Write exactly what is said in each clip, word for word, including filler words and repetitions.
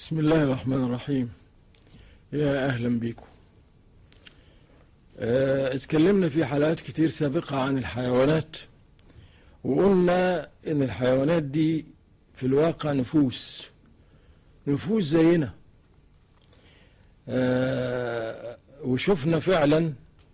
بسم الله الرحمن الرحيم. يا أهلا بكم. اه اتكلمنا في حلقات كتير سابقة عن الحيوانات، وقلنا إن الحيوانات دي في الواقع نفوس نفوس زينا. اه وشفنا فعلا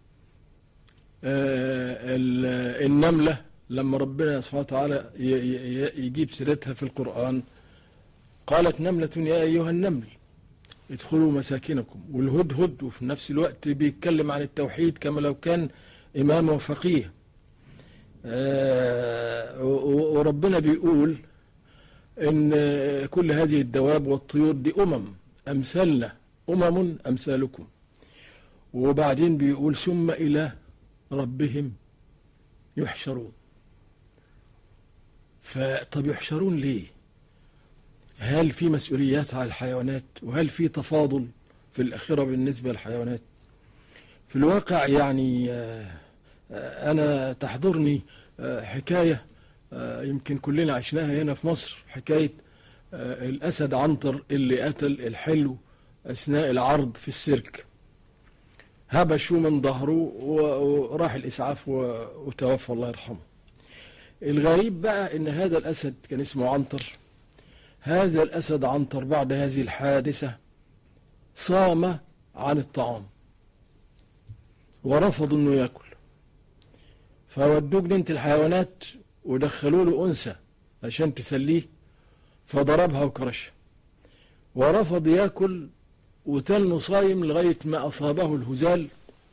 اه النملة لما ربنا سبحانه وتعالى يجيب سيرتها في القرآن، قالت نملة يا أيها النمل ادخلوا مساكنكم. والهدهد وفي نفس الوقت بيتكلم عن التوحيد كما لو كان إمام وفقيه. آه وربنا بيقول إن كل هذه الدواب والطيور دي أمم أمثالنا أمم أمثالكم. وبعدين بيقول ثم إلى ربهم يحشرون. فطب يحشرون ليه؟ هل في مسؤوليات على الحيوانات؟ وهل في تفاضل في الآخرة بالنسبة للحيوانات؟ في الواقع يعني أنا تحضرني حكاية يمكن كلنا عشناها هنا في مصر، حكاية الأسد عنتر اللي قتل الحلو أثناء العرض في السيرك. هبشوا من ظهره وراح الإسعاف وتوفى الله يرحمه. الغريب بقى إن هذا الأسد كان اسمه عنتر. هذا الأسد عنتر بعد هذه الحادثة صام عن الطعام ورفض أنه يأكل، فودوه جنينة الحيوانات ودخلوا له أنثى عشان تسليه، فضربها وكرشها ورفض يأكل وتنه صايم لغاية ما أصابه الهزال.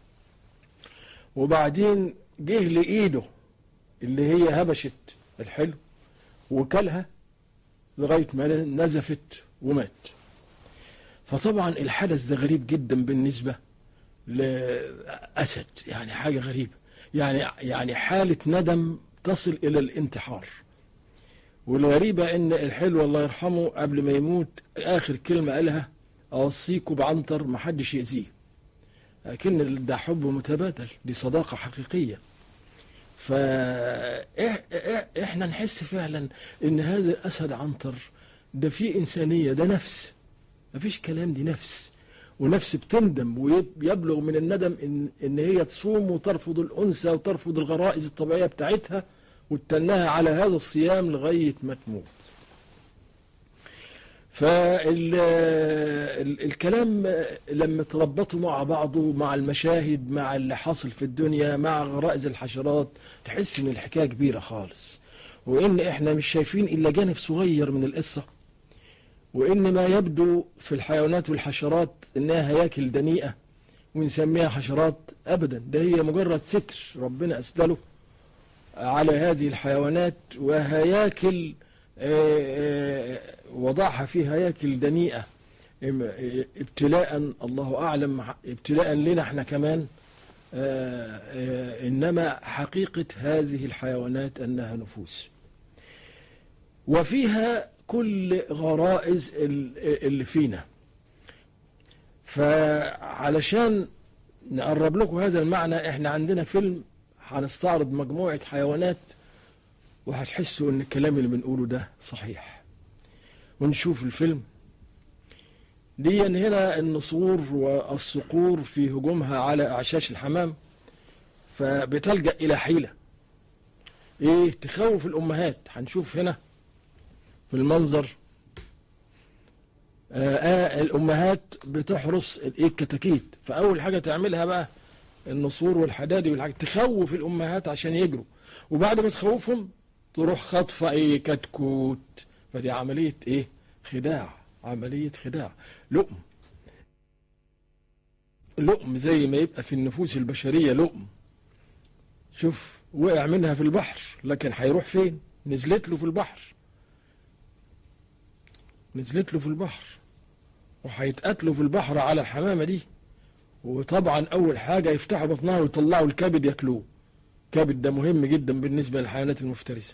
وبعدين جه لإيده اللي هي هبشت الحلو وكلها لغاية ما نزفت ومات. فطبعا الحدث ده غريب جدا بالنسبة لأسد، يعني حاجة غريبة، يعني يعني حالة ندم تصل إلى الانتحار. والغريبة إن الحلو الله يرحمه قبل ما يموت آخر كلمة قالها أوصيكوا بعنتر ما حدش يأذيه. لكن ده حب متبادل، دي صداقة حقيقية. فإحنا نحس فعلا إن هذا الأسد عنتر ده فيه إنسانية، ده نفس، مفيش كلام، دي نفس، ونفس بتندم ويبلغ من الندم إن, إن هي تصوم وترفض الأنثى وترفض الغرائز الطبيعية بتاعتها وتتناها على هذا الصيام لغاية ما تموت. فالكلام لما تربطوا مع بعضه مع المشاهد مع اللي حاصل في الدنيا مع غرائز الحشرات تحس ان الحكاية كبيرة خالص، وان احنا مش شايفين الا جانب صغير من القصة، وان ما يبدو في الحيوانات والحشرات انها هياكل دنيئة ونسميها حشرات، ابدا، ده هي مجرد ستر ربنا اسدله على هذه الحيوانات، وهياكل وضعها في هياكل دنيئة ابتلاء الله أعلم، ابتلاء لنا احنا كمان. إنما حقيقة هذه الحيوانات أنها نفوس وفيها كل غرائز اللي فينا. فعلشان نقرب لكم هذا المعنى احنا عندنا فيلم هنستعرض مجموعة حيوانات وهتحسوا ان الكلام اللي بنقوله ده صحيح. ونشوف الفيلم. دي هنا النسور والصقور في هجومها على أعشاش الحمام، فبتلجأ إلى حيلة إيه تخوف الأمهات. هنشوف هنا في المنظر آه آه الأمهات بتحرس الإيه الكتاكيت. فأول حاجة تعملها بقى النسور والحدادي والحاجة تخوف الأمهات عشان يجروا، وبعد ما تخوفهم تروح خطفة إيه كتكوت. فدي عملية إيه خداع، عملية خداع، لؤم لؤم زي ما يبقى في النفوس البشرية لؤم. شوف وقع منها في البحر، لكن هيروح فين؟ نزلت له في البحر، نزلت له في البحر وهيتقتلوا في البحر على الحمامة دي. وطبعا أول حاجة يفتحوا بطنها ويطلعوا الكبد ياكلوه. الكبد ده مهم جدا بالنسبة للحيوانات المفترسة.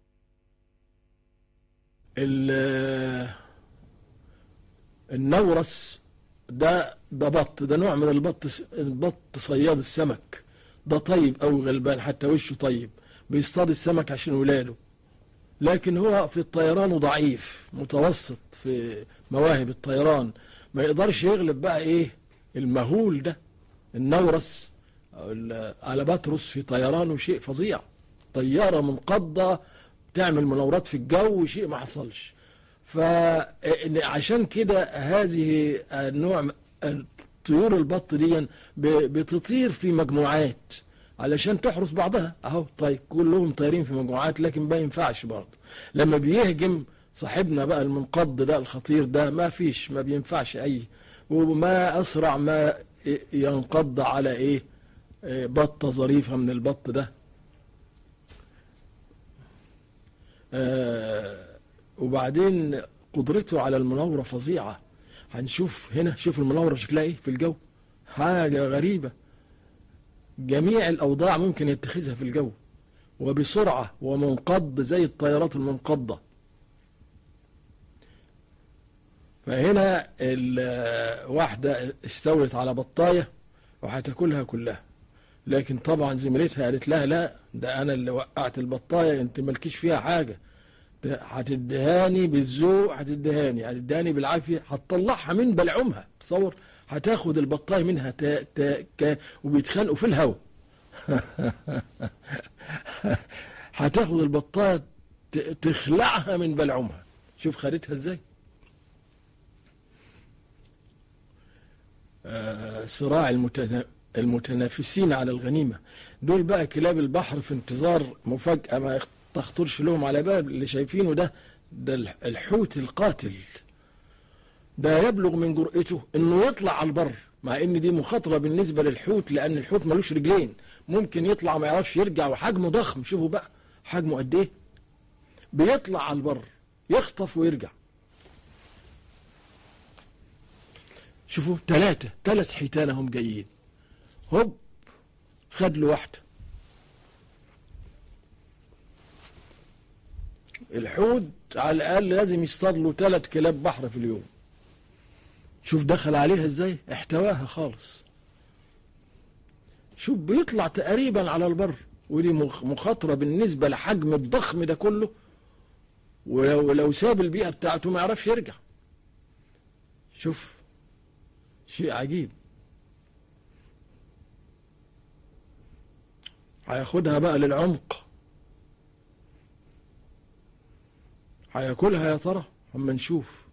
النورس ده ده بط، ده نوع من البط، البط صياد السمك. ده طيب أو غلبان، حتى وشه طيب، بيصطاد السمك عشان ولاده. لكن هو في الطيران ضعيف متوسط في مواهب الطيران، ما يقدرش يغلب بقى ايه المهول ده. النورس أو الالباتروس في طيرانه شيء فظيع، طيارة منقضة تعمل مناورات في الجو شيء ما حصلش. فعشان كده هذه النوع طيور البط دي بتطير في مجموعات علشان تحرس بعضها اهو. طيب كلهم طايرين في مجموعات، لكن ما ينفعش برضه لما بيهجم صاحبنا بقى المنقض ده الخطير ده ما فيش، ما بينفعش اي. وما اسرع ما ينقض على ايه بطة ظريفة من البط ده. آه وبعدين قدرته على المناورة فظيعة. هنشوف هنا، شوف المناورة شكلها ايه في الجو، حاجة غريبة. جميع الأوضاع ممكن يتخذها في الجو وبسرعة ومنقض زي الطيارات المنقضة. فهنا الواحدة استولت على بطاية وهتاكلها كلها، لكن طبعا زميلتها قالت لها لا، ده أنا اللي وقعت البطاية، أنت مالكيش فيها حاجة، هتدهاني بالذوق، هتدهاني هتدهاني بالعافية، هتطلعها من بلعومها. تصور هتاخد البطاية منها تا تا تا وبيتخانقوا في الهواء. هتاخد البطاية تخلعها من بلعومها. شوف خدتها ازاي. آه صراع المتنا... المتنافسين على الغنيمة دول بقى كلاب البحر في انتظار مفاجأة ما تخطرش لهم على بال. اللي شايفينه ده ده الحوت القاتل ده يبلغ من جرأته انه يطلع على البر، مع ان دي مخاطرة بالنسبة للحوت، لان الحوت ملوش رجلين، ممكن يطلع ما يعرفش يرجع، وحجمه ضخم. شوفوا بقى حجمه قد ايه، بيطلع على البر يخطف ويرجع. شوفوا ثلاثة ثلاث حيتان هم جايين، هوب خد له واحدة. الحوت على الأقل لازم يصطاد له ثلاث كلاب بحر في اليوم. شوف دخل عليها ازاي، احتواها خالص. شوف بيطلع تقريبا على البر، ودي مخاطرة بالنسبة لحجم الضخم ده كله، ولو لو ساب البيئة بتاعته ما يعرفش يرجع. شوف شيء عجيب. هياخدها بقى للعمق، هياكلها يا ترى، اما نشوف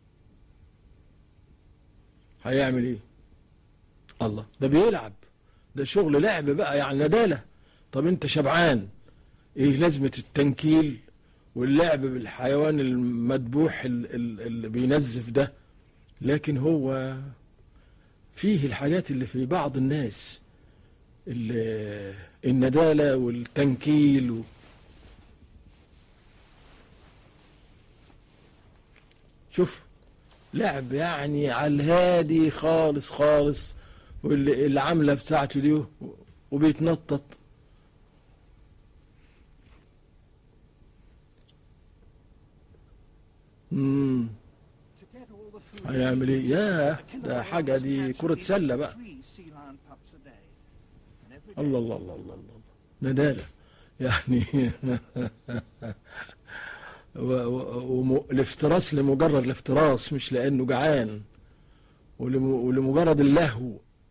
هيعمل ايه. الله، ده بيلعب، ده شغل لعب بقى يعني ندالة. طب انت شبعان، ايه لازمة التنكيل واللعب بالحيوان المذبوح اللي بينزف ده؟ لكن هو فيه الحاجات اللي في بعض الناس، الندالة والتنكيل و... شوف لعب يعني على الهادي خالص خالص، والعملة بتاعته دي وبيتنطط. امم هيعمل ايه؟ ياه، ده حاجة، دي كرة سلة بقى. الله الله الله الله الله، ندالة يعني. والافتراس لمجرد الافتراس، مش لانه جعان، ولمجرد اللهو.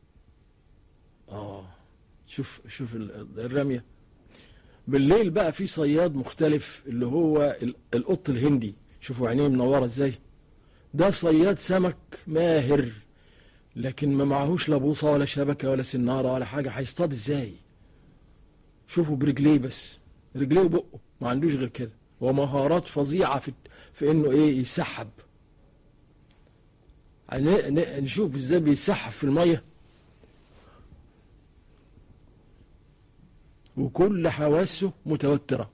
اه شوف شوف الرمية. بالليل بقى في صياد مختلف اللي هو القط الهندي. شوفوا عينيه منورة ازاي. ده صياد سمك ماهر، لكن ما معهوش لا بوصة ولا شبكة ولا سنارة ولا حاجة. هيصطاد ازاي؟ شوفوا برجليه بس، رجليه وبقه، ما عندوش غير كده. ومهارات فظيعة في في انه ايه يسحب. نشوف ازاي بيسحب في المية، وكل حواسه متوترة.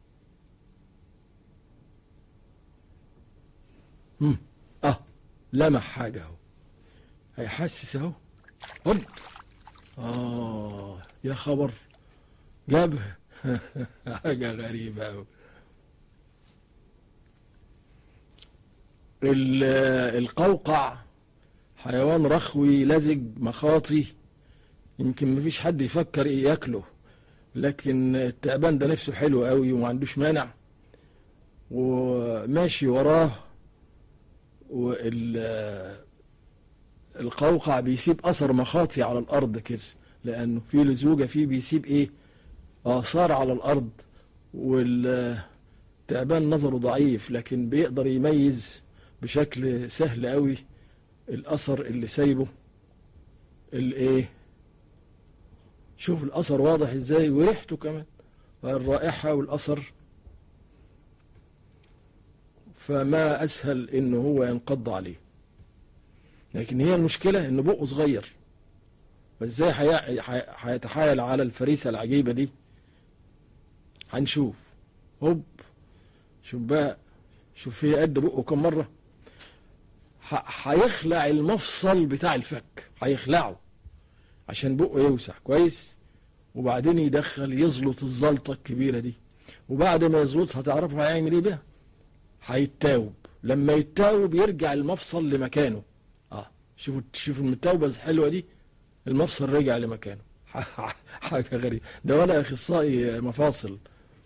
امم اه لمح حاجة اهو، هيحسس اهو، هوب. اه يا خبر، جابها. حاجة غريبة اهو. القوقع حيوان رخوي لزج مخاطي، يمكن مفيش حد يفكر ايه ياكله، لكن التعبان ده نفسه حلو قوي وما عندوش مانع. وماشي وراه، والقوقع بيسيب أثر مخاطي على الأرض كده، لأنه في لزوجة فيه بيسيب إيه آثار على الأرض. والتعبان نظره ضعيف لكن بيقدر يميز بشكل سهل قوي الأثر اللي سايبه الإيه. شوف الأثر واضح إزاي، وريحته كمان، الرائحة والأثر. فما أسهل إنه هو ينقض عليه. لكن هي المشكلة إنه بقه صغير، فإزاي هيتحايل على الفريسة العجيبة دي؟ هنشوف. هوب، شوف بقى، شوف هي قد بقه كم مرة. هيخلع المفصل بتاع الفك، هيخلعه عشان بقه يوسع كويس، وبعدين يدخل يزلط الزلطة الكبيرة دي، وبعد ما يزلطها تعرفوا هيعمل ايه بيها؟ هيتاوب. لما يتاوب يرجع المفصل لمكانه. اه شوفوا شوفوا المتاوبة الحلوة دي، المفصل رجع لمكانه. حاجة غريبة، ده ولا اخصائي مفاصل.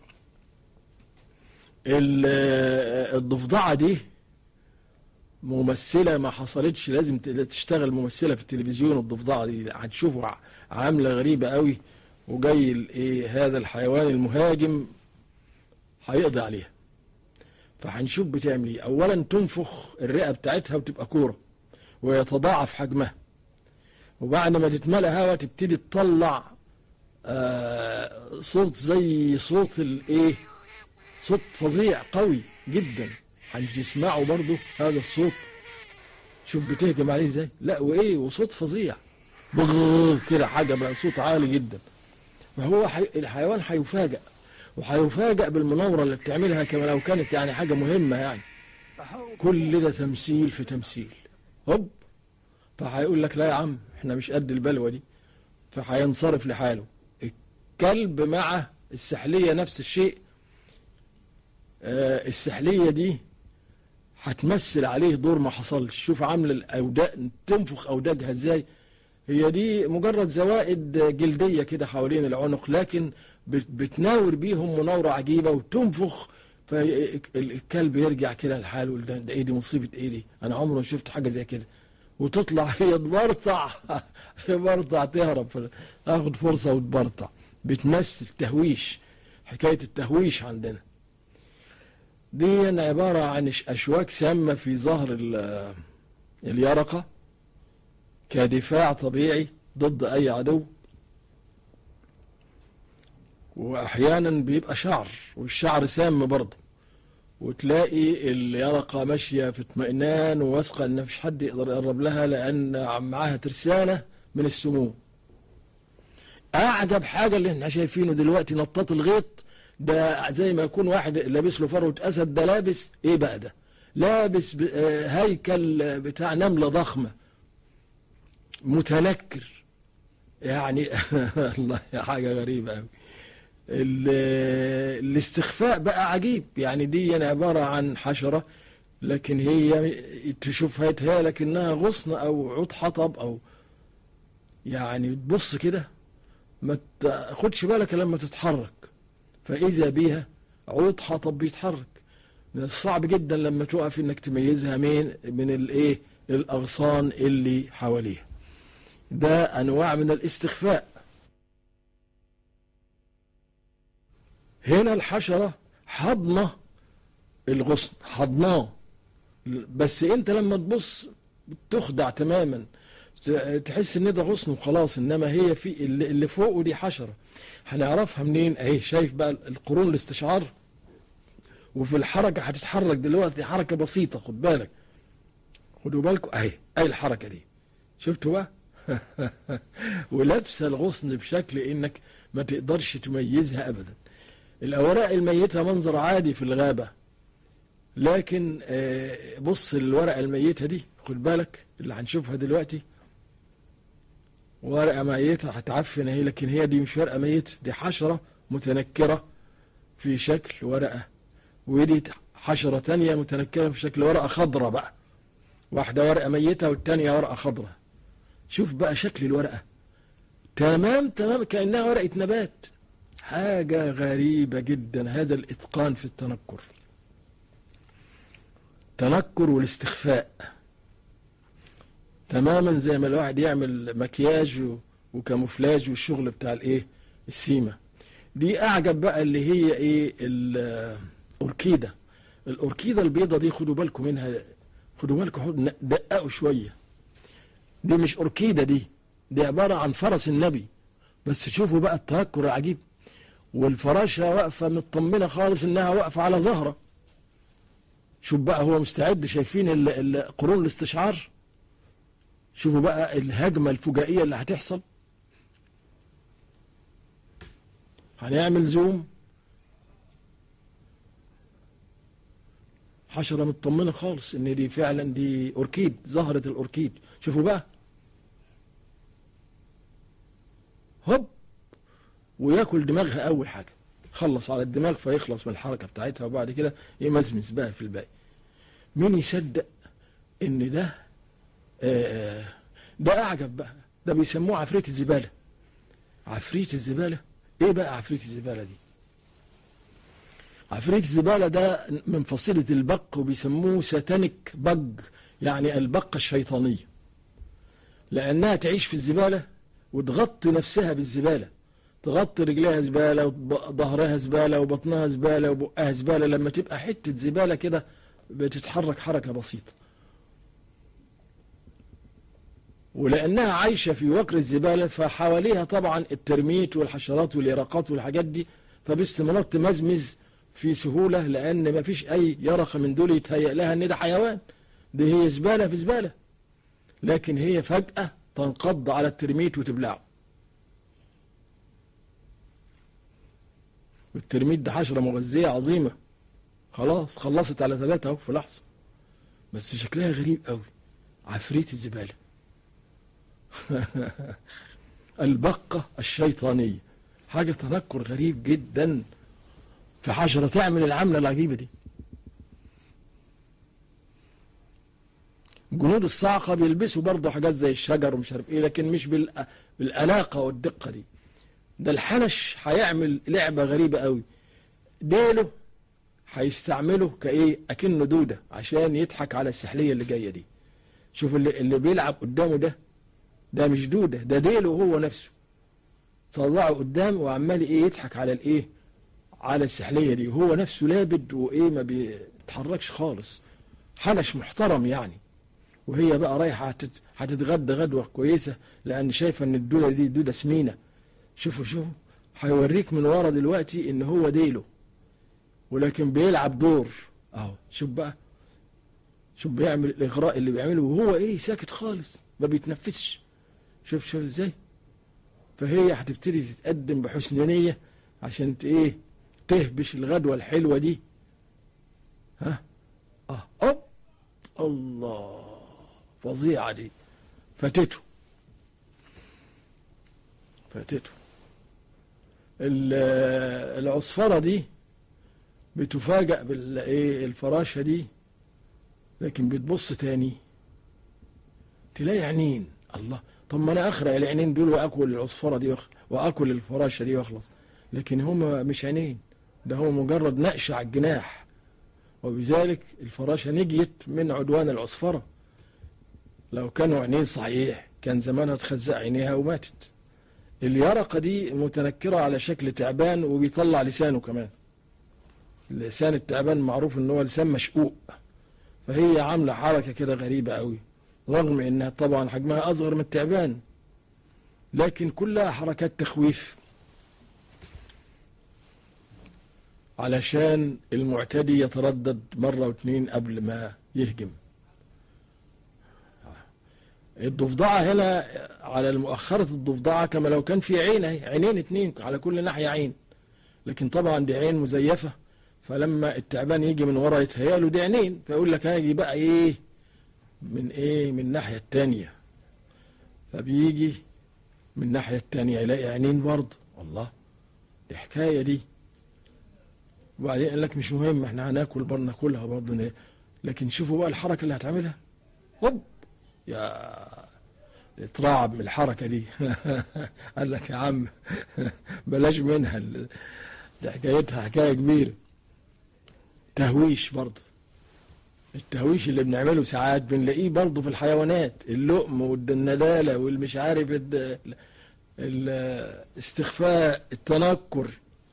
الضفدعة دي ممثلة ما حصلتش، لازم تشتغل ممثلة في التلفزيون. الضفدعة دي هتشوفوا عاملة غريبة قوي، وجاي ايه هذا الحيوان المهاجم هيقضي عليها. فهنشوف بتعمل ايه. اولا تنفخ الرئة بتاعتها وتبقى كورة ويتضاعف حجمها، وبعد ما تتملى هواء تبتدي تطلع آه صوت زي صوت الايه، صوت فظيع قوي جدا. هنسمعه برضو هذا الصوت. شوف بتهجم عليه ازاي، لا وايه، وصوت فظيع كده، حاجه بقى صوت عالي جدا. فهو حي... الحيوان هيفاجئ، وهيفاجئ بالمناوره اللي بتعملها كما لو كانت يعني حاجه مهمه يعني. كل ده تمثيل في تمثيل. هوب، فهيقول لك لا يا عم احنا مش قد البلوه دي، فهينصرف لحاله. الكلب مع السحليه نفس الشيء. آه السحليه دي هتمثل عليه دور ما حصلش. شوف عامله الاوداج، تنفخ اوداجها ازاي. هي دي مجرد زوائد جلديه كده حوالين العنق، لكن بتناور بيهم مناوره عجيبه وتنفخ، فالكلب يرجع كده لحاله. ده ايه دي، مصيبه ايه دي، انا عمري ما شفت حاجه زي كده. وتطلع هي تبرطع تبرطع تهرب، تاخد فرصه وتبرطع. بتمثل تهويش، حكايه التهويش عندنا دي عبارة عن أشواك سامة في ظهر اليرقة كدفاع طبيعي ضد أي عدو. وأحيانا بيبقى شعر، والشعر سام برضه، وتلاقي اليرقة ماشية في اطمئنان وواثقة إن مفيش حد يقدر يقرب لها، لأن معاها ترسانة من السموم. أعجب حاجة اللي احنا شايفينه دلوقتي نطاط الغيط ده، زي ما يكون واحد لابس له فروة أسد. ده لابس إيه بقى ده؟ لابس هيكل بتاع نملة ضخمة متنكر يعني. الله، حاجة غريبة أوي. الاستخفاء بقى عجيب يعني. دي عبارة عن حشرة، لكن هي تشوفها يتهيأ لكنها غصن أو عود حطب، أو يعني تبص كده ما تاخدش بالك لما تتحرك، فإذا بيها عود حطب بيتحرك. من الصعب جدا لما تقف انك تميزها من من الايه، الاغصان اللي حواليها. ده انواع من الاستخفاء. هنا الحشرة حضنة الغصن، حضناه، بس انت لما تبص تخدع تماما، تحس ان ده غصن وخلاص، انما هي في اللي فوقه دي حشرة. هنعرفها منين؟ اهي شايف بقى القرون الاستشعار، وفي الحركة هتتحرك دلوقتي حركة بسيطة، خد بالك، خدوا بالكم اهي، اهي الحركة دي شفتوا بقى؟ ولابسة الغصن بشكل انك ما تقدرش تميزها ابدا. الاوراق الميتة منظر عادي في الغابة، لكن بص الورقة الميتة دي، خد بالك اللي هنشوفها دلوقتي ورقة ميتة هتعفن اهي، لكن هي دي مش ورقة ميتة، دي حشرة متنكرة في شكل ورقة. ودي حشرة تانية متنكرة في شكل ورقة خضرة بقى، واحدة ورقة ميتة والتانية ورقة خضرة. شوف بقى شكل الورقة، تمام تمام كأنها ورقة نبات. حاجة غريبة جدا هذا الإتقان في التنكر. التنكر والاستخفاء تماما، زي ما الواحد يعمل مكياج وكاموفلاج والشغل بتاع الايه السيمة دي. اعجب بقى اللي هي ايه الاوركيده. الاوركيده البيضه دي خدوا بالكم منها، خدوا بالكم دققوا شويه. دي مش اوركيده، دي دي عباره عن فرس النبي. بس شوفوا بقى التنكر العجيب، والفراشه واقفه مطمنه خالص انها واقفه على زهره. شوف بقى هو مستعد، شايفين قرون الاستشعار؟ شوفوا بقى الهجمه الفجائيه اللي هتحصل. هنعمل زوم، حشره مطمنه خالص ان دي فعلا دي اوركيد، زهره الاوركيد. شوفوا بقى هوب، وياكل دماغها اول حاجه، خلص على الدماغ فيخلص من الحركه بتاعتها، وبعد كده يمزمز بقى في الباقي. مين يصدق ان ده آه ده اعجب بقى، ده بيسموه عفريت الزباله. عفريت الزباله ايه بقى عفريت الزباله دي؟ عفريت الزباله ده من فصيله البق، وبيسموه ساتانيك بج، يعني البقه الشيطانيه، لانها تعيش في الزباله وتغطي نفسها بالزباله، تغطي رجليها زباله وظهرها زباله وبطنها زباله وبقها زباله. لما تبقى حته زباله كده بتتحرك حركه بسيطه، ولانها عايشه في وكر الزباله فحواليها طبعا الترميت والحشرات واليرقات والحاجات دي، فباستمرار تمزمز في سهوله، لان ما فيش اي يرقه من دول يتهيأ لها ان ده حيوان، دي هي زباله في زباله. لكن هي فجأة تنقض على الترميت وتبلعه. والترميت ده حشرة مغذية عظيمة، خلاص خلصت على ثلاثة اهو في لحظة، بس شكلها غريب قوي، عفريت الزبالة. البقة الشيطانية، حاجة تنكر غريب جدا في حشرة تعمل العملة العجيبة دي. جنود الصاعقة بيلبسوا برضه حاجات زي الشجر ومش عارف ايه، لكن مش بالأناقة والدقة دي. ده الحنش هيعمل لعبة غريبة قوي، ديله هيستعمله كايه اكنه دودة عشان يضحك على السحلية اللي جاية دي. شوف اللي, اللي بيلعب قدامه ده، ده مش دودة، ده ديله هو نفسه، طلعه قدام وعمال ايه يضحك على الايه على السحلية دي، وهو نفسه لابد وايه ما بيتحركش خالص، حنش محترم يعني. وهي بقى رايحة هتتغدى غدوة كويسة، لأن شايفة إن الدودة دي دودة سمينة. شوفوا شوفوا هيوريك من ورا دلوقتي إن هو ديله، ولكن بيلعب دور أهو. شوف بقى، شوف بيعمل الإغراء اللي بيعمله وهو إيه ساكت خالص ما بيتنفسش. شوف شوف إزاي. فهي هتبتدي تتقدم بحسن نية عشان إيه تهبش الغدوة الحلوة دي. ها أه أوب الله، فظيعة دي، فاتته فاتته. العصفرة دي بتفاجأ بالايه الفراشة دي، لكن بتبص تاني تلاقي عينين. الله، طب ما انا اخرق العينين دول واكل العصفرة دي واكل الفراشة دي واخلص، لكن هما مش عينين، ده هو مجرد نقش على الجناح، وبذلك الفراشة نجيت من عدوان العصفرة. لو كانوا عينين صحيح كان زمانها تخزق عينيها وماتت. اليرقة دي متنكرة على شكل تعبان وبيطلع لسانه كمان. لسان التعبان معروف ان هو لسان مشقوق، فهي عاملة حركة كده غريبة قوي، رغم انها طبعا حجمها اصغر من التعبان، لكن كلها حركات تخويف علشان المعتدي يتردد مرة واثنين قبل ما يهجم. الضفدعة هنا على المؤخرة، الضفدعة كما لو كان في عين، عينين اتنين على كل ناحية عين، لكن طبعا دي عين مزيفة، فلما التعبان يجي من ورا يتهيأله دي عينين، فيقول لك هاجي بقى ايه من ايه من الناحية التانية، فبيجي من الناحية التانية يلاقي عينين برضه. الله، دي حكاية دي. وبعدين قال لك مش مهم، احنا هناكل برضه، ناكلها برضه، لكن شوفوا بقى الحركة اللي هتعملها، هوب يا اترعب من الحركة دي. قال لك يا عم بلاش منها، دي حكايتها حكاية كبيرة، تهويش برضه. التهويش اللي بنعمله ساعات بنلاقيه برضه في الحيوانات، اللؤم والندالة والمش عارف الاستخفاء، التنكر.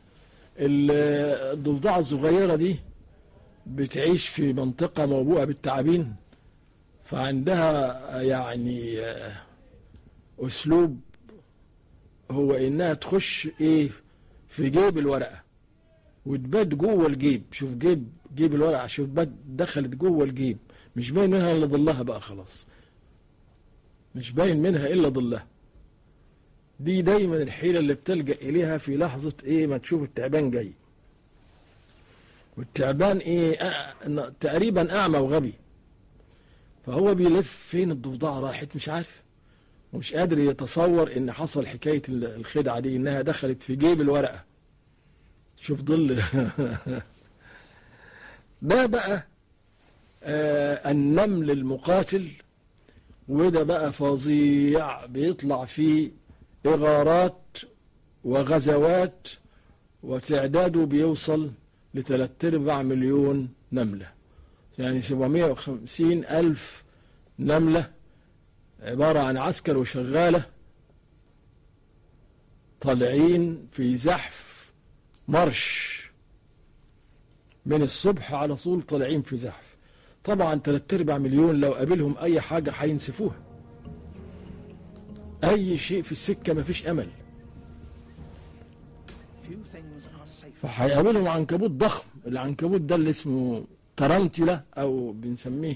الضفدعة الصغيرة دي بتعيش في منطقة موبوءة بالتعابين، فعندها يعني أسلوب هو إنها تخش إيه في جيب الورقة وتبات جوه الجيب. شوف جيب جيب الورقة، شوف بات دخلت جوه الجيب، مش باين منها إلا ظلها بقى، خلاص مش باين منها إلا ظلها. دي دايما الحيلة اللي بتلجأ إليها في لحظة إيه ما تشوف التعبان جاي. والتعبان إيه أ... تقريبا أعمى وغبي، فهو بيلف فين الضفدعة راحت مش عارف، ومش قادر يتصور إن حصل حكاية الخدعة دي، إنها دخلت في جيب الورقة. شوف ظل ده بقى آه النمل المقاتل، وده بقى فظيع، بيطلع فيه إغارات وغزوات، وتعداده بيوصل لثلاث ارباع مليون نملة، يعني سبعمائة وخمسين ألف نملة، عبارة عن عسكر وشغالة طالعين في زحف مرش من الصبح على طول، طالعين في زحف. طبعا ثلاث ارباع مليون لو قابلهم أي حاجة هينسفوها، أي شيء في السكة مفيش أمل، فهيقابلهم عنكبوت ضخم. العنكبوت ده اللي اسمه ترانتولا أو بنسميه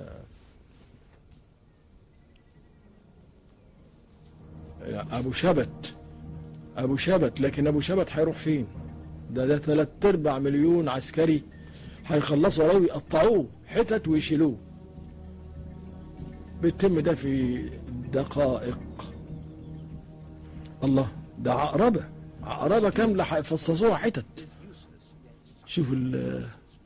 أبو شبت، أبو شبت. لكن أبو شبت هيروح فين؟ ده ده ثلاث ارباع مليون عسكري هيخلصوا عليه ويقطعوه حتت ويشيلوه. بيتم ده في دقائق. الله، ده عقربة عقربة كاملة هيفصصوها حتت. شوف ال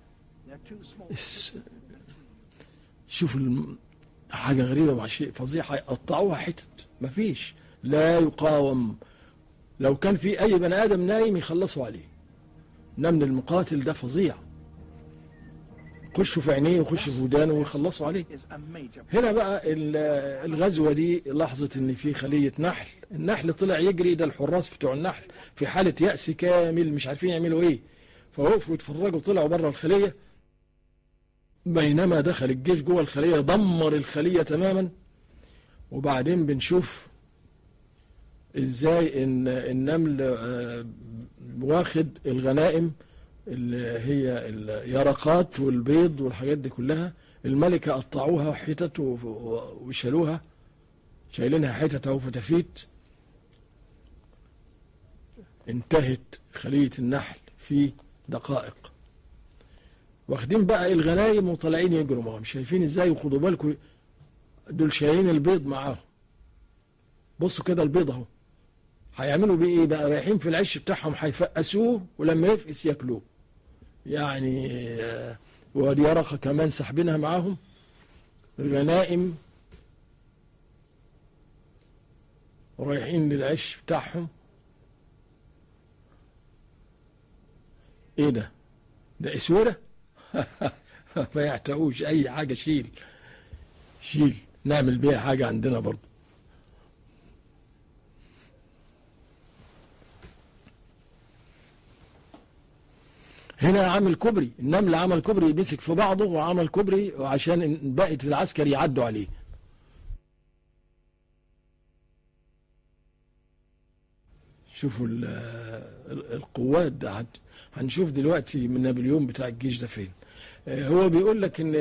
شوف ال حاجة غريبة مع شيء فظيع، هيقطعوها حتت، مفيش، لا يقاوم. لو كان في أي بني آدم نايم يخلصوا عليه. نمل المقاتل ده فظيع، خشوا في عينيه وخشوا في ودانه ويخلصوا عليه. هنا بقى الغزوة دي لحظة ان في خلية نحل، النحل طلع يجري، ده الحراس بتوع النحل في حالة يأس كامل مش عارفين يعملوا ايه، فوقفوا يتفرجوا، طلعوا بره الخلية. بينما دخل الجيش جوه الخلية دمر الخلية تماما. وبعدين بنشوف ازاي ان النمل واخد الغنائم اللي هي اليرقات والبيض والحاجات دي كلها. الملكة قطعوها حتت وشالوها، شايلينها حتت او فتافيت. انتهت خلية النحل في دقائق. واخدين بقى الغنايم وطالعين يجروا معاهم، شايفين ازاي؟ وخدوا بالكم دول شايلين البيض معاهم. بصوا كده البيض اهو، هيعملوا بيه ايه بقى؟ رايحين في العش بتاعهم هيفقسوه، ولما يفقس ياكلوه. يعني ودي يرقة كمان سحبينها معاهم، غنائم رايحين للعش بتاعهم. ايه ده؟ ده اسوره ما يعتقوش اي حاجه. شيل شيل نعمل بيها حاجه عندنا برضه. هنا عمل كوبري، النمل عمل كوبري، يمسك في بعضه وعمل كوبري عشان بقية العسكر يعدوا عليه. شوفوا القوات ده. هنشوف دلوقتي من نابليون بتاع الجيش ده فين. هو بيقول لك ان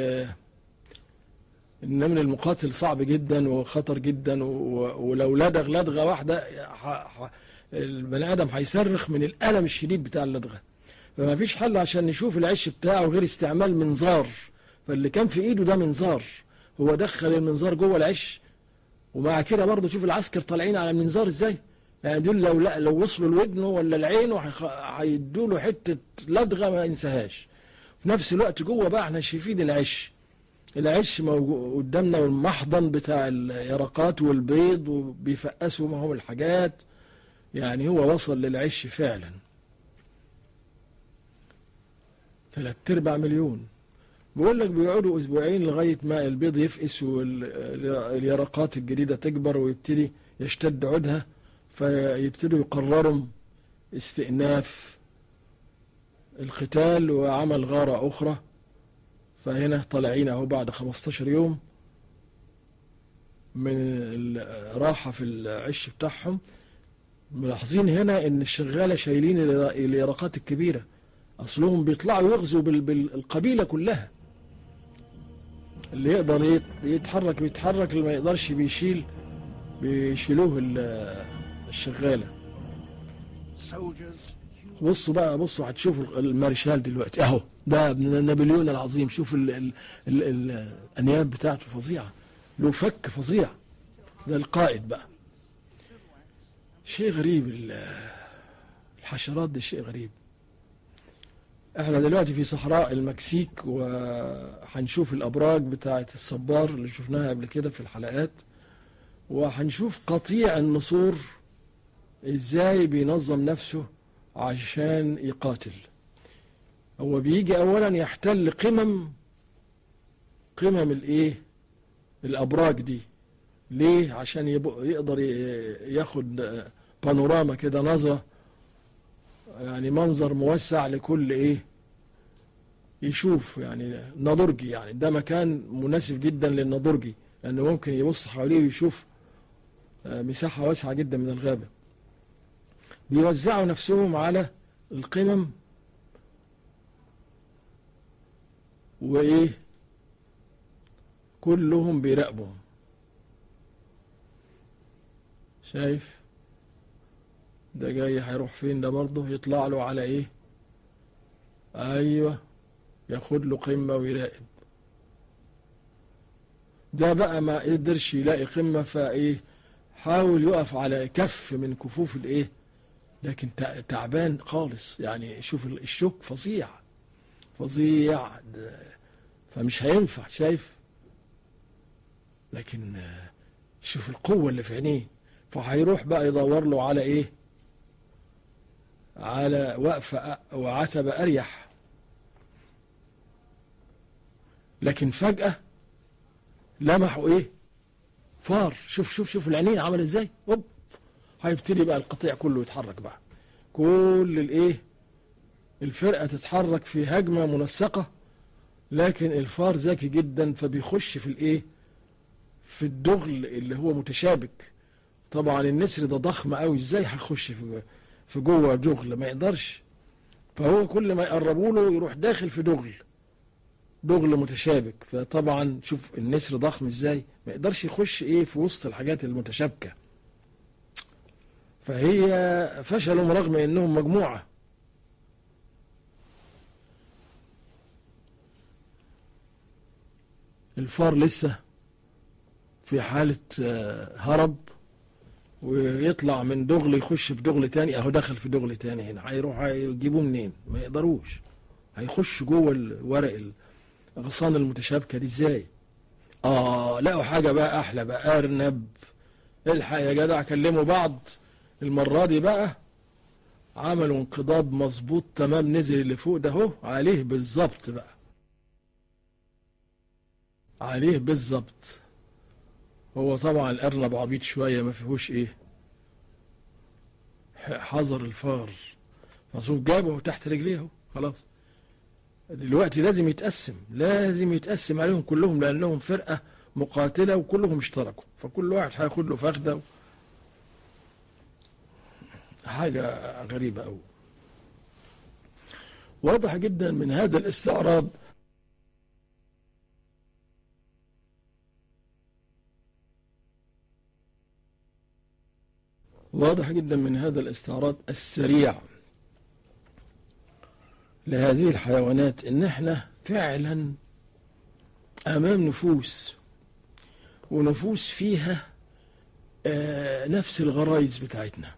النمل المقاتل صعب جدا وخطر جدا، ولو لدغ لدغه واحده البني ادم هيصرخ من الالم الشديد بتاع اللدغه. فما فيش حل عشان نشوف العش بتاعه غير استعمال منظار. فاللي كان في ايده ده منظار، هو دخل المنظار جوه العش. ومع كده برضه شوف العسكر طالعين على المنظار ازاي، يعني دول لو لا لو وصلوا لودنه ولا لعينه هيدوا له حته لدغه ما ينساهاش. في نفس الوقت جوه بقى احنا شايفين العش، العش موجود قدامنا، والمحضن بتاع اليرقات والبيض، وبيفقسوا معهم الحاجات. يعني هو وصل للعش فعلا. ثلاث ارباع مليون بيقول لك بيقعدوا اسبوعين لغايه ما البيض يفقس واليرقات الجديده تكبر ويبتدي يشتد عودها، فيبتدوا يقرروا استئناف القتال وعمل غارة أخرى. فهنا طالعين أهو بعد خمستاشر يوم من الراحة في العش بتاعهم، ملاحظين هنا إن الشغالة شايلين اليرقات الكبيرة، أصلهم بيطلعوا يغزوا بالقبيلة كلها، اللي يقدر يتحرك بيتحرك، اللي ما يقدرش بيشيل بيشيلوه الشغالة. بصوا بقى، بصوا هتشوفوا المارشال دلوقتي اهو، ده نابليون العظيم. شوف ال ال ال ال الانياب بتاعته فظيعه، له فك فظيع، ده القائد بقى. شيء غريب الحشرات دي، شيء غريب. احنا دلوقتي في صحراء المكسيك، وهنشوف الابراج بتاعه الصبار اللي شفناها قبل كده في الحلقات، وهنشوف قطيع النسور ازاي بينظم نفسه عشان يقاتل. هو بيجي اولا يحتل قمم قمم الايه الابراج دي. ليه؟ عشان يقدر ياخد بانوراما كده، نظرة يعني منظر موسع لكل ايه يشوف، يعني ناظرجي، يعني ده مكان مناسب جدا للناظرجي، لانه ممكن يبص حواليه ويشوف مساحة واسعة جدا من الغابة. بيوزعوا نفسهم على القمم وايه كلهم بيراقبهم. شايف ده جاي هيروح فين؟ ده برضه يطلع له على ايه، ايوه ياخد له قمة ويراقب. ده بقى ما قدرش يلاقي قمة، فايه حاول يقف على كف من كفوف الايه، لكن تعبان خالص، يعني شوف الشوك فظيع فظيع، فمش هينفع. شايف؟ لكن شوف القوة اللي في عينيه، فهيروح بقى يدور له على ايه، على وقفة وعتبة اريح. لكن فجأة لمحوا ايه، فار. شوف شوف شوف العينين عمل ازاي، اوب، هيبتدي بقى القطيع كله يتحرك بقى، كل الايه الفرقة تتحرك في هجمة منسقة. لكن الفار ذكي جدا، فبيخش في الايه في الدغل اللي هو متشابك. طبعا النسر ده ضخم قوي، ازاي هيخش في في جوه دغل؟ ما يقدرش. فهو كل ما يقربوا له يروح داخل في دغل دغل متشابك. فطبعا شوف النسر ضخم ازاي، ما يقدرش يخش ايه في وسط الحاجات المتشابكة. فهي فشلوا رغم انهم مجموعة. الفار لسه في حالة هرب، ويطلع من دغل يخش في دغل تاني، اهو دخل في دغل تاني. هنا هيروح هيجيبوه منين؟ ما يقدروش. هيخش جوه الورق الغصان المتشابكة دي ازاي؟ اه لقوا حاجة بقى احلى بقى، ارنب. الحق يا جدع، كلموا بعض المرة دي بقى، عملوا انقضاض مظبوط تمام. نزل اللي فوق ده اهو عليه بالظبط بقى، عليه بالظبط. هو طبعا الارنب عبيط شويه، ما فيهوش ايه، حذر الفار، فشوف جابه تحت رجليه خلاص. دلوقتي لازم يتقسم، لازم يتقسم عليهم كلهم، لانهم فرقه مقاتله وكلهم اشتركوا، فكل واحد هياخد له فخده. حاجه غريبه قوي. واضح جدا من هذا الاستعراض واضح جدا من هذا الاستعراض السريع لهذه الحيوانات ان احنا فعلا امام نفوس، ونفوس فيها آه نفس الغرائز بتاعتنا،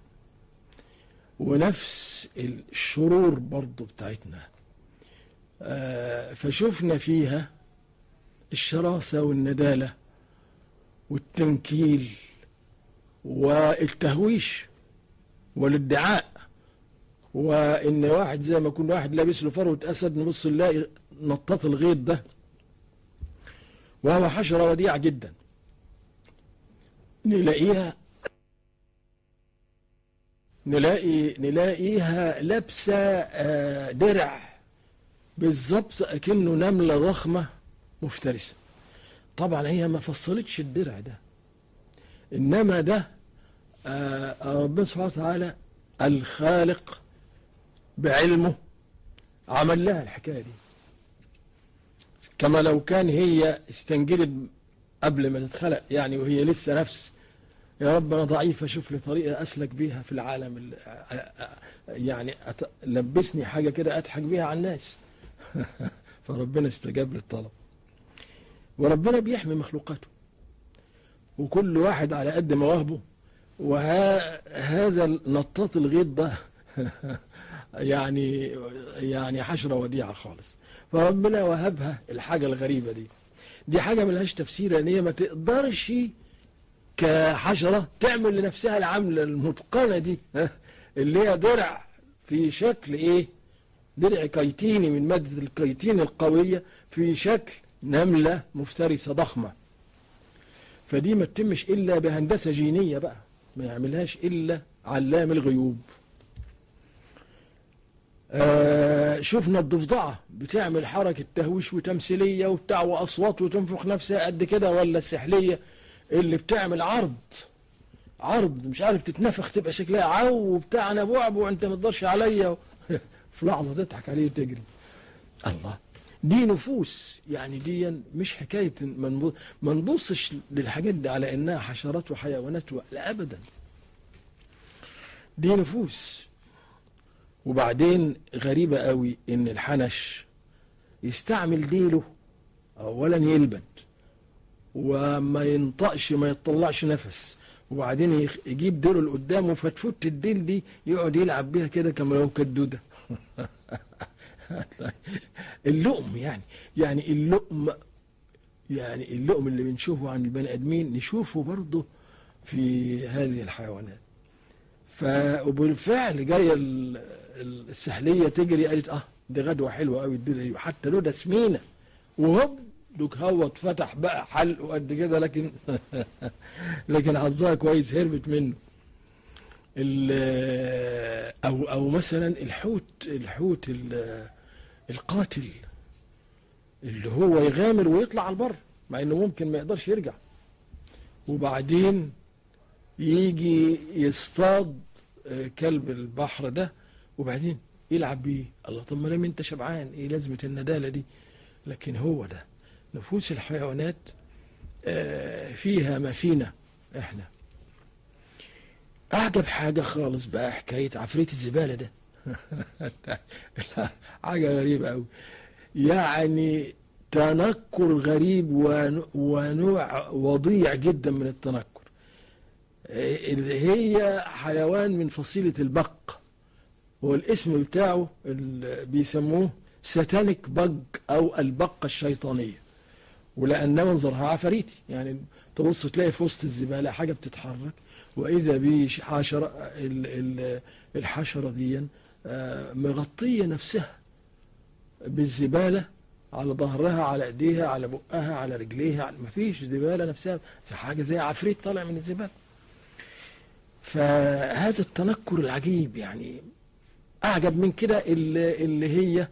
ونفس الشرور برضو بتاعتنا. آه فشوفنا فيها الشراسة والندالة والتنكيل والتهويش والادعاء، وان واحد زي ما يكون واحد لابس له فروة اسد، نبص نلاقي نطاط الغيط ده وهو حشرة وديعة جدا، نلاقيها نلاقي نلاقيها لابسة درع بالظبط أكنه نملة ضخمة مفترسة. طبعا هي ما فصلتش الدرع ده، إنما ده ربنا سبحانه وتعالى الخالق بعلمه عمل لها الحكاية دي، كما لو كان هي استنجدت قبل ما تتخلق يعني، وهي لسه نفس يا رب أنا ضعيفة، شوف لي طريقة أسلك بيها في العالم، يعني لبسني حاجة كده أضحك بيها على الناس. فربنا استجاب للطلب. وربنا بيحمي مخلوقاته، وكل واحد على قد مواهبه. وهذا نطاط الغيط ده يعني يعني حشرة وديعة خالص، فربنا وهبها الحاجة الغريبة دي. دي حاجة ملهاش تفسير، لأن هي ما تقدرش كحشرة تعمل لنفسها العملة المتقنة دي، اللي هي درع في شكل ايه؟ درع كيتيني من مادة الكيتين القوية في شكل نملة مفترسة ضخمة. فدي ما تتمش إلا بهندسة جينية بقى، ما يعملهاش إلا علام الغيوب. آه شفنا الضفدعة بتعمل حركة تهويش وتمثيلية وبتاع وأصوات وتنفخ نفسها قد كده، ولا السحلية اللي بتعمل عرض عرض مش عارف تتنفخ تبقى شكلها عو بتاع انا بعبع وانت ما تقدرش عليا في لحظه تضحك عليه وتجري. الله، دي نفوس يعني، دي مش حكايه ما نبصش للحاجات دي على انها حشرات وحيوانات، لا ابدا، دي نفوس. وبعدين غريبه قوي ان الحنش يستعمل ديله اولا يلبد وما ينطقش ما يطلعش نفس، وبعدين يجيب ديله لقدامه فتفوت الديل دي يقعد يلعب بيها كده كما لو كانت دوده. اللؤم يعني يعني اللؤم يعني اللؤم اللي بنشوفه عن البني ادمين نشوفه برضه في هذه الحيوانات. فبالفعل جايه السحليه تجري قالت اه دي غدوه حلوه قوي الديله، حتى له ده سمينه، وهوب دوك هو اتفتح بقى حلقه قد كده، لكن لكن حظها كويس هربت منه. او او مثلا الحوت الحوت القاتل اللي هو يغامر ويطلع على البر مع انه ممكن ما يقدرش يرجع، وبعدين يجي يصطاد كلب البحر ده وبعدين يلعب بيه. الله، طب ما لم انت شبعان، ايه لازمه الندالة دي؟ لكن هو ده نفوس الحيوانات فيها ما فينا احنا. اعجب حاجة خالص بقى حكاية عفريت الزبالة ده. حاجة غريبة قوي، يعني تنكر غريب ونوع وضيع جدا من التنكر. هي حيوان من فصيلة البق، هو الاسم بتاعه بيسموه ساتانيك بج او البقة الشيطانية، ولأن منظرها عفريتي يعني تبص تلاقي في وسط الزبالة حاجة بتتحرك، وإذا بحشرة الحشرة دي مغطية نفسها بالزبالة على ظهرها على ايديها على بقها على رجليها، ما فيش زبالة نفسها، حاجة زي عفريت طالع من الزبالة. فهذا التنكر العجيب يعني أعجب من كده اللي, اللي هي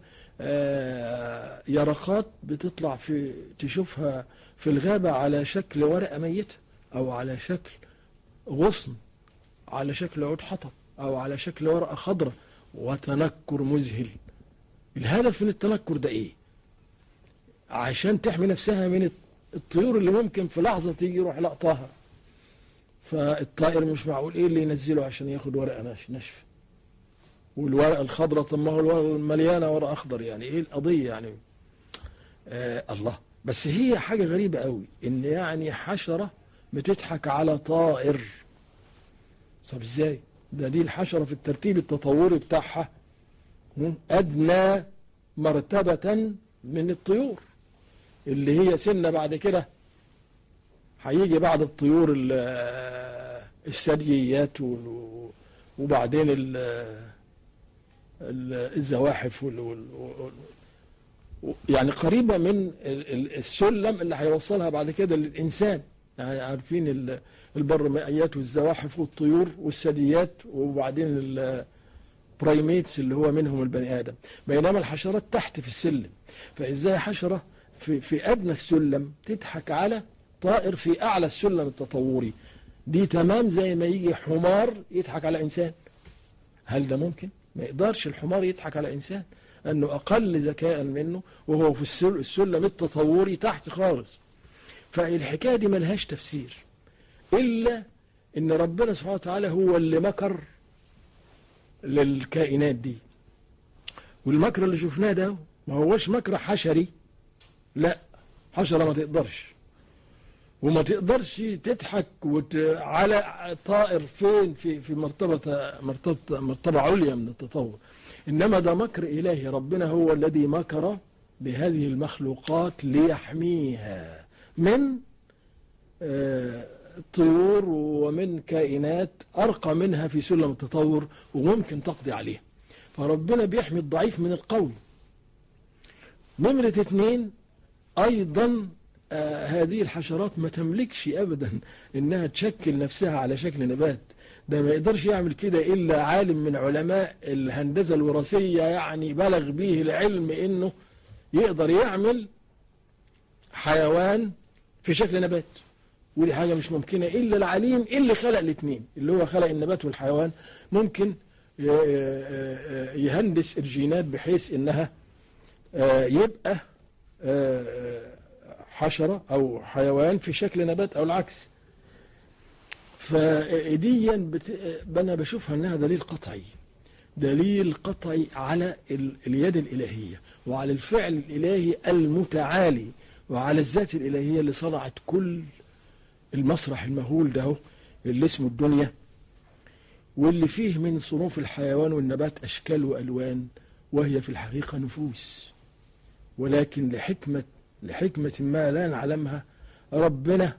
يرقات بتطلع في تشوفها في الغابة على شكل ورقة ميتة أو على شكل غصن، على شكل عود حطب أو على شكل ورقة خضراء، وتنكر مذهل. الهدف من التنكر ده إيه؟ عشان تحمي نفسها من الطيور اللي ممكن في لحظة تيجي يروح لقطها. فالطائر مش معقول إيه اللي ينزله عشان ياخد ورقة ناشفة، والورقة الخضراء طب ما هو الورقة مليانة ورق أخضر، يعني إيه القضية يعني؟ آه الله، بس هي حاجة غريبة قوي إن يعني حشرة بتضحك على طائر. طب إزاي؟ ده دي الحشرة في الترتيب التطوري بتاعها أدنى مرتبة من الطيور، اللي هي سنة بعد كده هيجي بعد الطيور الثدييات وبعدين الزواحف يعني قريبة من السلم اللي هيوصلها بعد كده للإنسان. يعني عارفين البرمائيات والزواحف والطيور والثدييات، وبعدين البرايميتس اللي هو منهم البني آدم، بينما الحشرات تحت في السلم. فإزاي حشرة في, في أدنى السلم تضحك على طائر في أعلى السلم التطوري؟ دي تمام زي ما يجي حمار يضحك على إنسان. هل ده ممكن؟ ما يقدرش الحمار يضحك على إنسان، أنه أقل ذكاء منه وهو في السلم التطوري تحت خالص. فالحكاية دي ملهاش تفسير إلا إن ربنا سبحانه وتعالى هو اللي مكر للكائنات دي. والمكر اللي شفناه ده ما هوش مكر حشري، لا، حشرة ما تقدرش، وما تقدرش تضحك وت... على طائر فين في في مرتبة مرتبة مرتبة عليا من التطور. إنما ده مكر إلهي، ربنا هو الذي مكر بهذه المخلوقات ليحميها من طيور ومن كائنات أرقى منها في سلم التطور وممكن تقضي عليها. فربنا بيحمي الضعيف من القوي. نمرة اتنين، أيضا آه هذه الحشرات ما تملكش أبدا إنها تشكل نفسها على شكل نبات. ده ما يقدرش يعمل كده إلا عالم من علماء الهندسة الوراثية، يعني بلغ به العلم إنه يقدر يعمل حيوان في شكل نبات. ودي حاجة مش ممكنة إلا العليم اللي خلق الاثنين، اللي هو خلق النبات والحيوان. ممكن يهندس الجينات بحيث إنها يبقى حشرة أو حيوان في شكل نبات أو العكس. فديا بت... أنا بشوفها أنها دليل قطعي، دليل قطعي على ال... اليد الإلهية وعلى الفعل الإلهي المتعالي وعلى الذات الإلهية اللي صنعت كل المسرح المهول ده اللي اسمه الدنيا، واللي فيه من صنوف الحيوان والنبات أشكال وألوان، وهي في الحقيقة نفوس، ولكن لحكمة لحكمة ما لا نعلمها ربنا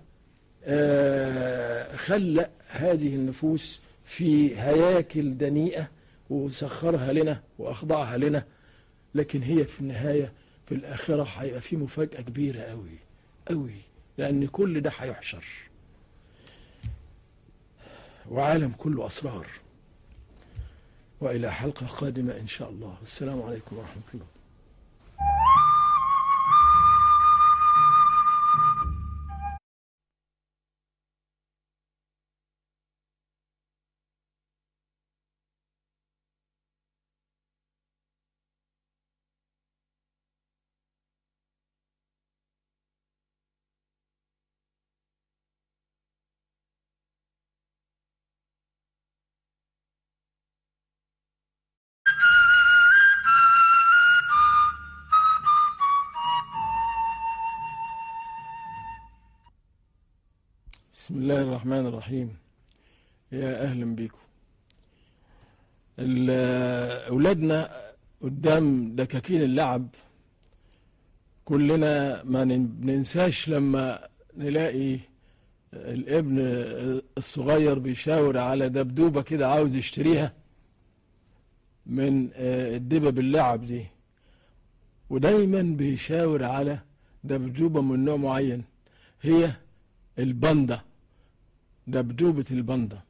آه خلق هذه النفوس في هياكل دنيئة وسخرها لنا وأخضعها لنا. لكن هي في النهاية في الآخرة هيبقى في مفاجأة كبيرة قوي قوي، لأن كل ده هيحشر وعالم كله أسرار. وإلى حلقة قادمة إن شاء الله. السلام عليكم ورحمة الله. بسم الله الرحمن الرحيم. يا أهلا بكم. أولادنا قدام دكاكين اللعب كلنا ما ننساش لما نلاقي الابن الصغير بيشاور على دبدوبة كده عاوز يشتريها من الدبب اللعب دي، ودايما بيشاور على دبدوبة من نوع معين، هي الباندا، دبدوبة الباندا.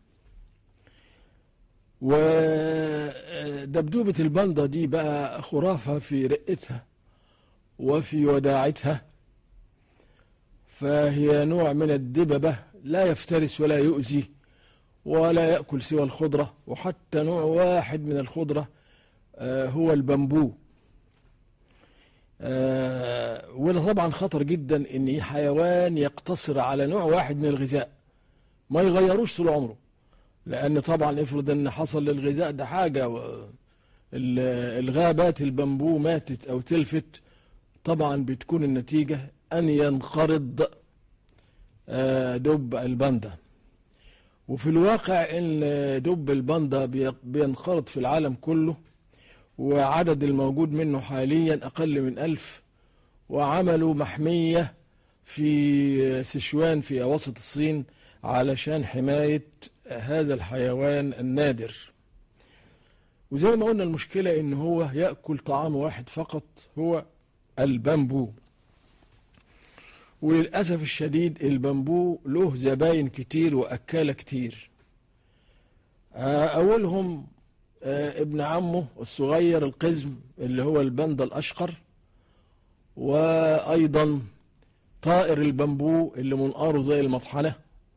ودبدوبة الباندا دي بقى خرافة في رقتها وفي وداعتها، فهي نوع من الدببة لا يفترس ولا يؤذي ولا يأكل سوى الخضرة، وحتى نوع واحد من الخضرة هو البامبو. وده طبعا خطر جدا ان حيوان يقتصر على نوع واحد من الغذاء ما يغيروش طول عمره، لان طبعا افرض ان حصل للغذاء ده حاجة الغابات البامبو ماتت او تلفت، طبعا بتكون النتيجة ان ينقرض دب الباندا. وفي الواقع ان دب الباندا بينقرض في العالم كله، وعدد الموجود منه حاليا أقل من ألف، وعملوا محمية في سيشوان في وسط الصين علشان حماية هذا الحيوان النادر. وزي ما قلنا المشكلة إن هو يأكل طعام واحد فقط، هو البامبو. وللأسف الشديد البامبو له زباين كتير وأكالة كتير. أولهم ابن عمه الصغير القزم اللي هو الباندا الأشقر، وأيضا طائر البامبو اللي منقاره زي المطحنة،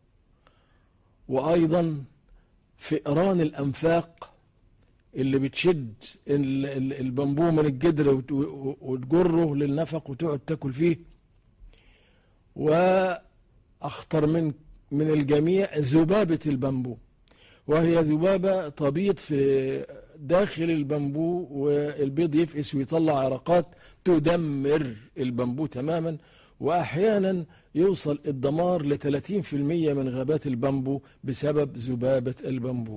وأيضا فئران الأنفاق اللي بتشد البامبو من الجدر وتجره للنفق وتقعد تاكل فيه. وأخطر من من الجميع ذبابة البامبو، وهي ذبابة تبيض في داخل البامبو، والبيض يفقس ويطلع عرقات تدمر البامبو تماما، وأحيانا يوصل الدمار ل ثلاثين بالمئة من غابات البامبو بسبب ذبابة البامبو.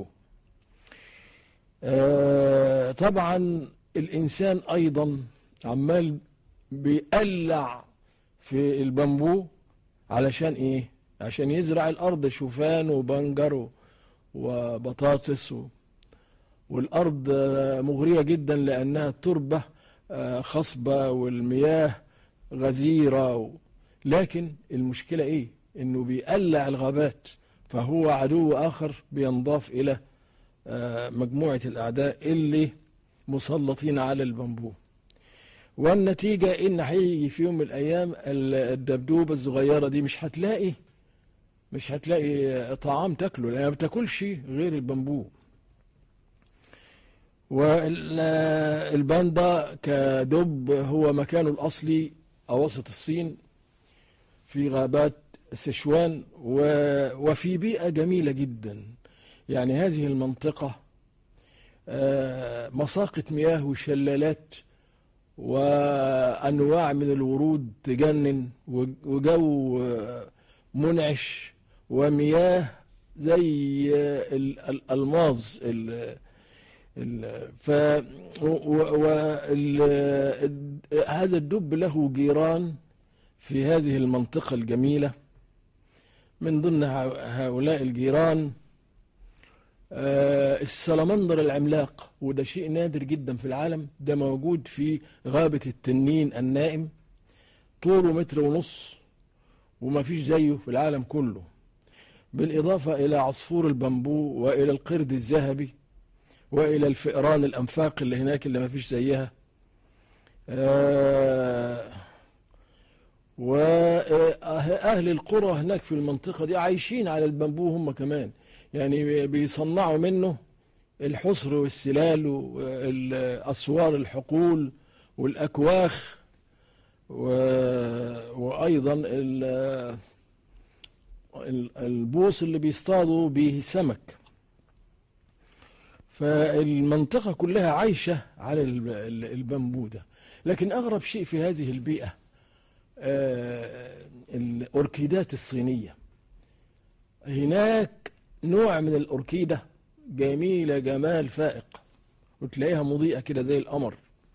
آه طبعا الإنسان أيضا عمال بيقلع في البامبو علشان إيه؟ عشان يزرع الأرض شوفان وبنجر وبطاطس، والأرض مغرية جدا لأنها التربة خصبة والمياه غزيرة. لكن المشكلة إيه؟ إنه بيقلع الغابات، فهو عدو آخر بينضاف إلى مجموعة الأعداء اللي مسلطين على البامبو. والنتيجة إن هيجي في يوم من الأيام الدبدوبة الصغيرة دي مش هتلاقي مش هتلاقي طعام تاكله، لأنها ما بتاكلش غير البامبو. والباندا كدب هو مكانه الأصلي أوسط الصين في غابات سيشوان، وفي بيئة جميلة جدا. يعني هذه المنطقة مساقة مياه وشلالات وأنواع من الورود تجنن، وجو منعش، ومياه زي الألماظ. هذا الدب له جيران في هذه المنطقة الجميلة. من ضمن هؤلاء الجيران السلمندر العملاق، وده شيء نادر جدا في العالم. ده موجود في غابة التنين النائم، طوله متر ونص وما فيش زيه في العالم كله، بالإضافة إلى عصفور البامبو وإلى القرد الذهبي وإلى الفئران الأنفاق اللي هناك اللي ما فيش زيها. آه وأهل القرى هناك في المنطقة دي عايشين على البامبو هم كمان، يعني بيصنعوا منه الحصر والسلال والأسوار الحقول والأكواخ، وأيضا البوص اللي بيصطادوا به سمك. فالمنطقة كلها عايشة على البامبو ده. لكن أغرب شيء في هذه البيئة الأوركيدات الصينية. هناك نوع من الأوركيدة جميلة جمال فائق، وتلاقيها مضيئة كده زي القمر.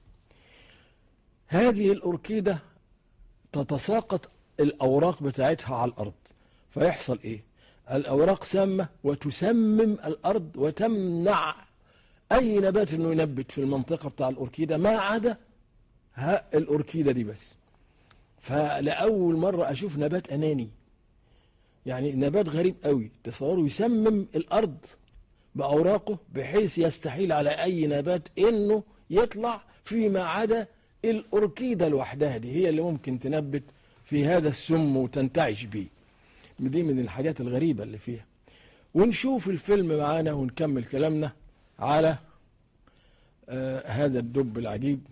هذه الأوركيدة تتساقط الأوراق بتاعتها على الأرض، فيحصل إيه؟ الأوراق سامة وتسمم الأرض وتمنع أي نبات إنه ينبت في المنطقة بتاع الأوركيدة، ما عدا الأوركيدة دي بس. فلأول مرة أشوف نبات أناني، يعني نبات غريب قوي، تصوروا يسمم الأرض بأوراقه بحيث يستحيل على أي نبات إنه يطلع، فيما عدا الأوركيدة لوحدها دي هي اللي ممكن تنبت في هذا السم وتنتعش بيه. دي من الحاجات الغريبة اللي فيها. ونشوف الفيلم معانا ونكمل كلامنا على آه هذا الدب العجيب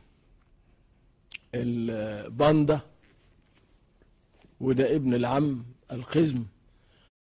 الباندا، وده ابن العم القزم